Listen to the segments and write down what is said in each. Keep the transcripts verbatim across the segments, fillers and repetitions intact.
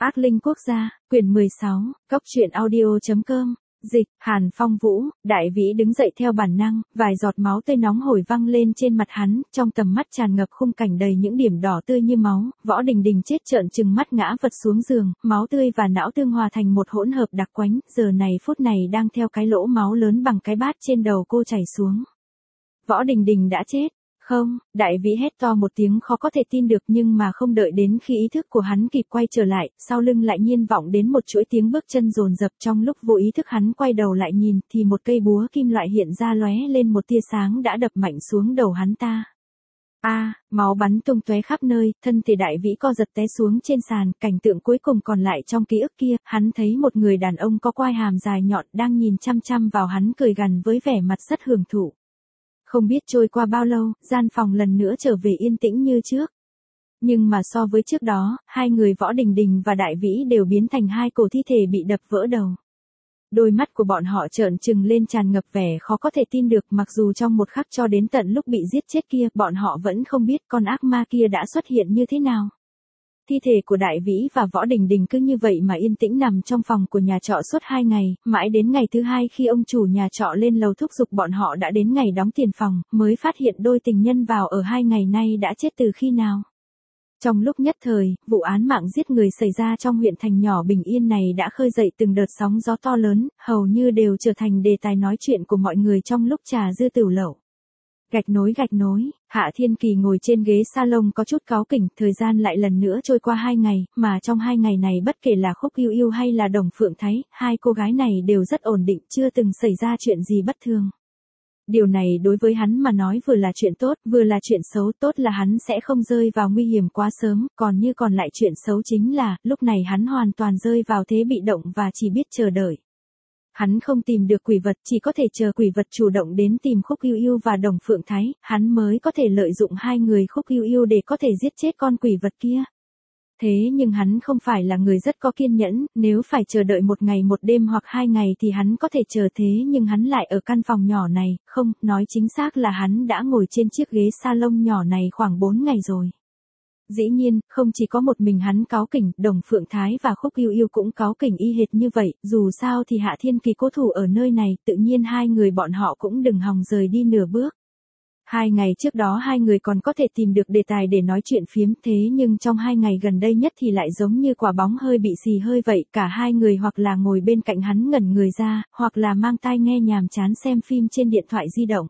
Ác linh quốc gia, quyển mười sáu, cốc truyện audio chấm com. Dịch, Hàn Phong Vũ, Đại Vĩ đứng dậy theo bản năng, vài giọt máu tươi nóng hổi văng lên trên mặt hắn, trong tầm mắt tràn ngập khung cảnh đầy những điểm đỏ tươi như máu, Võ Đình Đình chết trợn trừng mắt ngã vật xuống giường, máu tươi và não tương hòa thành một hỗn hợp đặc quánh, giờ này phút này đang theo cái lỗ máu lớn bằng cái bát trên đầu cô chảy xuống. Võ Đình Đình đã chết. Không, Đại Vĩ hét to một tiếng khó có thể tin được, nhưng mà không đợi đến khi ý thức của hắn kịp quay trở lại, sau lưng lại nhiên vọng đến một chuỗi tiếng bước chân dồn dập. Trong lúc vô ý thức hắn quay đầu lại nhìn thì một cây búa kim loại hiện ra lóe lên một tia sáng đã đập mạnh xuống đầu hắn ta. A, à, máu bắn tung tóe khắp nơi, thân thể Đại Vĩ co giật té xuống trên sàn, cảnh tượng cuối cùng còn lại trong ký ức kia, hắn thấy một người đàn ông có quai hàm dài nhọn đang nhìn chăm chăm vào hắn cười gằn với vẻ mặt rất hưởng thụ. Không biết trôi qua bao lâu, gian phòng lần nữa trở về yên tĩnh như trước. Nhưng mà so với trước đó, hai người Võ Đình Đình và Đại Vĩ đều biến thành hai cổ thi thể bị đập vỡ đầu. Đôi mắt của bọn họ trợn trừng lên tràn ngập vẻ khó có thể tin được, mặc dù trong một khắc cho đến tận lúc bị giết chết kia, bọn họ vẫn không biết con ác ma kia đã xuất hiện như thế nào. Thi thể của Đại Vĩ và Võ Đình Đình cứ như vậy mà yên tĩnh nằm trong phòng của nhà trọ suốt hai ngày, mãi đến ngày thứ hai khi ông chủ nhà trọ lên lầu thúc giục bọn họ đã đến ngày đóng tiền phòng, mới phát hiện đôi tình nhân vào ở hai ngày nay đã chết từ khi nào. Trong lúc nhất thời, vụ án mạng giết người xảy ra trong huyện thành nhỏ bình yên này đã khơi dậy từng đợt sóng gió to lớn, hầu như đều trở thành đề tài nói chuyện của mọi người trong lúc trà dư tửu lẩu. Gạch nối gạch nối, Hạ Thiên Kỳ ngồi trên ghế salon có chút cáu kỉnh, thời gian lại lần nữa trôi qua hai ngày, mà trong hai ngày này bất kể là Khúc Yêu Yêu hay là Đồng Phượng Thái, hai cô gái này đều rất ổn định, chưa từng xảy ra chuyện gì bất thường. Điều này đối với hắn mà nói vừa là chuyện tốt, vừa là chuyện xấu. Tốt là hắn sẽ không rơi vào nguy hiểm quá sớm, còn như còn lại chuyện xấu chính là, lúc này hắn hoàn toàn rơi vào thế bị động và chỉ biết chờ đợi. Hắn không tìm được quỷ vật, chỉ có thể chờ quỷ vật chủ động đến tìm Khúc Yêu Yêu và Đồng Phượng Thái, hắn mới có thể lợi dụng hai người Khúc Yêu Yêu để có thể giết chết con quỷ vật kia. Thế nhưng hắn không phải là người rất có kiên nhẫn, nếu phải chờ đợi một ngày một đêm hoặc hai ngày thì hắn có thể chờ, thế nhưng hắn lại ở căn phòng nhỏ này, không, nói chính xác là hắn đã ngồi trên chiếc ghế salon nhỏ này khoảng bốn ngày rồi. Dĩ nhiên, không chỉ có một mình hắn cáu kỉnh, Đồng Phượng Thái và Khúc Yêu Yêu cũng cáu kỉnh y hệt như vậy, dù sao thì Hạ Thiên Kỳ cố thủ ở nơi này, tự nhiên hai người bọn họ cũng đừng hòng rời đi nửa bước. Hai ngày trước đó hai người còn có thể tìm được đề tài để nói chuyện phiếm, thế nhưng trong hai ngày gần đây nhất thì lại giống như quả bóng hơi bị xì hơi vậy, cả hai người hoặc là ngồi bên cạnh hắn ngẩn người ra, hoặc là mang tai nghe nhàm chán xem phim trên điện thoại di động.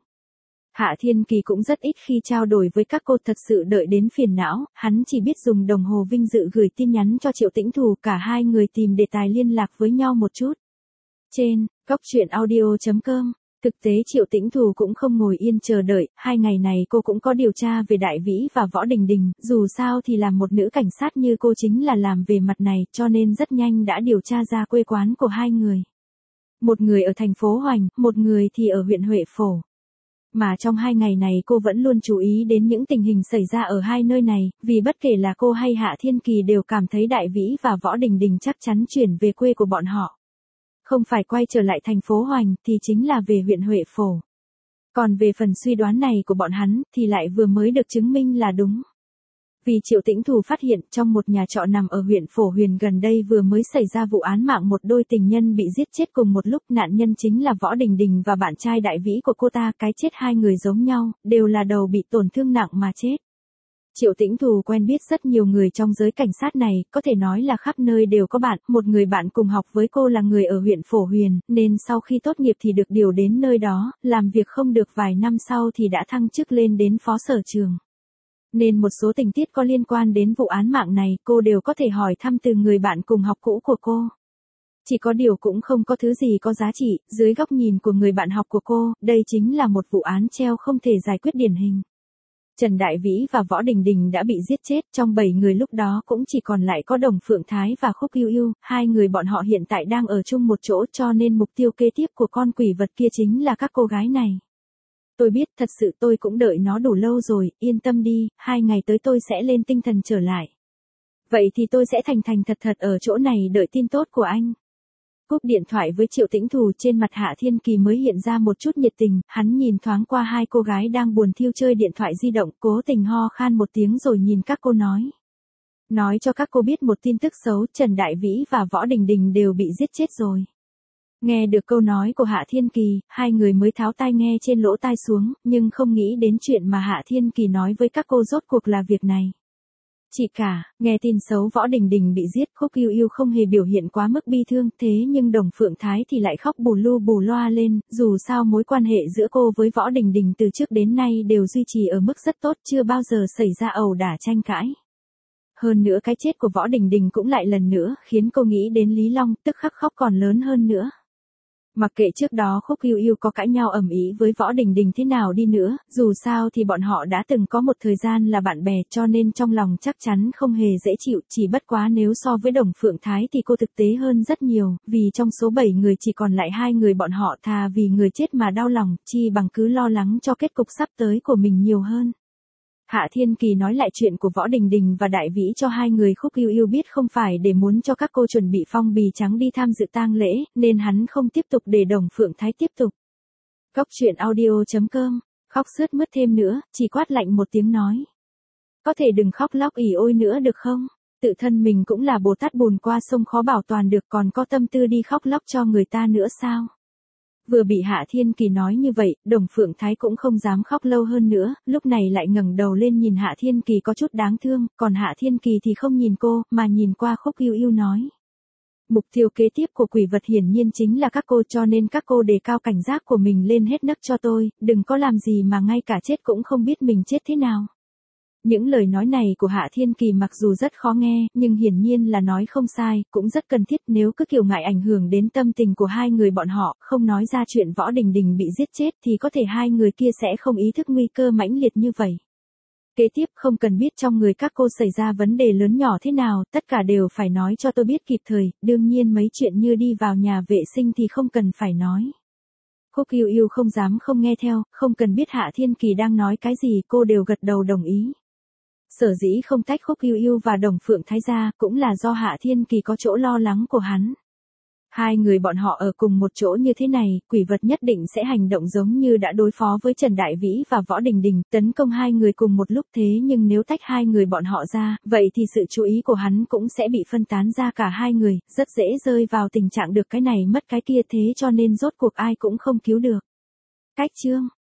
Hạ Thiên Kỳ cũng rất ít khi trao đổi với các cô, thật sự đợi đến phiền não, hắn chỉ biết dùng đồng hồ vinh dự gửi tin nhắn cho Triệu Tĩnh Thù, cả hai người tìm đề tài liên lạc với nhau một chút. Trên, cốc truyện audio chấm com. Thực tế Triệu Tĩnh Thù cũng không ngồi yên chờ đợi, hai ngày này cô cũng có điều tra về Đại Vĩ và Võ Đình Đình, dù sao thì làm một nữ cảnh sát như cô chính là làm về mặt này, cho nên rất nhanh đã điều tra ra quê quán của hai người. Một người ở thành phố Hoành, một người thì ở huyện Huệ Phổ. Mà trong hai ngày này cô vẫn luôn chú ý đến những tình hình xảy ra ở hai nơi này, vì bất kể là cô hay Hạ Thiên Kỳ đều cảm thấy Đại Vĩ và Võ Đình Đình chắc chắn chuyển về quê của bọn họ. Không phải quay trở lại thành phố Hoành thì chính là về huyện Huệ Phổ. Còn về phần suy đoán này của bọn hắn thì lại vừa mới được chứng minh là đúng. Vì Triệu Tĩnh Thù phát hiện trong một nhà trọ nằm ở huyện Phổ Huyền gần đây vừa mới xảy ra vụ án mạng một đôi tình nhân bị giết chết cùng một lúc, nạn nhân chính là Võ Đình Đình và bạn trai Đại Vĩ của cô ta, cái chết hai người giống nhau, đều là đầu bị tổn thương nặng mà chết. Triệu Tĩnh Thù quen biết rất nhiều người trong giới cảnh sát này, có thể nói là khắp nơi đều có bạn, một người bạn cùng học với cô là người ở huyện Phổ Huyền, nên sau khi tốt nghiệp thì được điều đến nơi đó, làm việc không được vài năm sau thì đã thăng chức lên đến phó sở trường. Nên một số tình tiết có liên quan đến vụ án mạng này, cô đều có thể hỏi thăm từ người bạn cùng học cũ của cô. Chỉ có điều cũng không có thứ gì có giá trị, dưới góc nhìn của người bạn học của cô, đây chính là một vụ án treo không thể giải quyết điển hình. Trần Đại Vĩ và Võ Đình Đình đã bị giết chết, trong bảy người lúc đó cũng chỉ còn lại có Đồng Phượng Thái và Khúc Yêu Yêu, hai người bọn họ hiện tại đang ở chung một chỗ, cho nên mục tiêu kế tiếp của con quỷ vật kia chính là các cô gái này. Tôi biết, thật sự tôi cũng đợi nó đủ lâu rồi, yên tâm đi, hai ngày tới tôi sẽ lên tinh thần trở lại. Vậy thì tôi sẽ thành thành thật thật ở chỗ này đợi tin tốt của anh. Cúp điện thoại với Triệu Tĩnh Thù, trên mặt Hạ Thiên Kỳ mới hiện ra một chút nhiệt tình, hắn nhìn thoáng qua hai cô gái đang buồn thiu chơi điện thoại di động, cố tình ho khan một tiếng rồi nhìn các cô nói. Nói cho các cô biết một tin tức xấu, Trần Đại Vĩ và Võ Đình Đình đều bị giết chết rồi. Nghe được câu nói của Hạ Thiên Kỳ, hai người mới tháo tai nghe trên lỗ tai xuống, nhưng không nghĩ đến chuyện mà Hạ Thiên Kỳ nói với các cô rốt cuộc là việc này. Chị cả, nghe tin xấu Võ Đình Đình bị giết, Khúc Yêu Yêu không hề biểu hiện quá mức bi thương, thế nhưng Đồng Phượng Thái thì lại khóc bù lu bù loa lên, dù sao mối quan hệ giữa cô với Võ Đình Đình từ trước đến nay đều duy trì ở mức rất tốt, chưa bao giờ xảy ra ẩu đả tranh cãi. Hơn nữa cái chết của Võ Đình Đình cũng lại lần nữa khiến cô nghĩ đến Lý Long, tức khắc khóc còn lớn hơn nữa. Mặc kệ trước đó Khúc Yêu Yêu có cãi nhau ầm ĩ với Võ Đình Đình thế nào đi nữa, dù sao thì bọn họ đã từng có một thời gian là bạn bè, cho nên trong lòng chắc chắn không hề dễ chịu, chỉ bất quá nếu so với Đồng Phượng Thái thì cô thực tế hơn rất nhiều, vì trong số bảy người chỉ còn lại hai người bọn họ, thà vì người chết mà đau lòng, chi bằng cứ lo lắng cho kết cục sắp tới của mình nhiều hơn. Hạ Thiên Kỳ nói lại chuyện của Võ Đình Đình và Đại Vĩ cho hai người Khúc Yêu Yêu biết, không phải để muốn cho các cô chuẩn bị phong bì trắng đi tham dự tang lễ, nên hắn không tiếp tục để Đồng Phượng Thái tiếp tục. Cốc truyện audio chấm com, khóc sướt mướt thêm nữa, chỉ quát lạnh một tiếng nói. Có thể đừng khóc lóc ỉ ôi nữa được không? Tự thân mình cũng là Bồ Tát bùn qua sông khó bảo toàn được, còn có tâm tư đi khóc lóc cho người ta nữa sao? Vừa bị Hạ Thiên Kỳ nói như vậy, Đồng Phượng Thái cũng không dám khóc lâu hơn nữa, lúc này lại ngẩng đầu lên nhìn Hạ Thiên Kỳ có chút đáng thương, còn Hạ Thiên Kỳ thì không nhìn cô, mà nhìn qua Khúc Yêu Yêu nói. Mục tiêu kế tiếp của quỷ vật hiển nhiên chính là các cô, cho nên các cô đề cao cảnh giác của mình lên hết nấc cho tôi, đừng có làm gì mà ngay cả chết cũng không biết mình chết thế nào. Những lời nói này của Hạ Thiên Kỳ mặc dù rất khó nghe, nhưng hiển nhiên là nói không sai, cũng rất cần thiết, nếu cứ kiêu ngại ảnh hưởng đến tâm tình của hai người bọn họ, không nói ra chuyện Võ Đình Đình bị giết chết thì có thể hai người kia sẽ không ý thức nguy cơ mãnh liệt như vậy. Kế tiếp không cần biết trong người các cô xảy ra vấn đề lớn nhỏ thế nào, tất cả đều phải nói cho tôi biết kịp thời, đương nhiên mấy chuyện như đi vào nhà vệ sinh thì không cần phải nói. Khúc Yêu Yêu không dám không nghe theo, không cần biết Hạ Thiên Kỳ đang nói cái gì, cô đều gật đầu đồng ý. Sở dĩ không tách Khúc Yêu Yêu và Đồng Phượng Thái ra, cũng là do Hạ Thiên Kỳ có chỗ lo lắng của hắn. Hai người bọn họ ở cùng một chỗ như thế này, quỷ vật nhất định sẽ hành động giống như đã đối phó với Trần Đại Vĩ và Võ Đình Đình, tấn công hai người cùng một lúc, thế nhưng nếu tách hai người bọn họ ra, vậy thì sự chú ý của hắn cũng sẽ bị phân tán ra cả hai người, rất dễ rơi vào tình trạng được cái này mất cái kia, thế cho nên rốt cuộc ai cũng không cứu được. Cách chương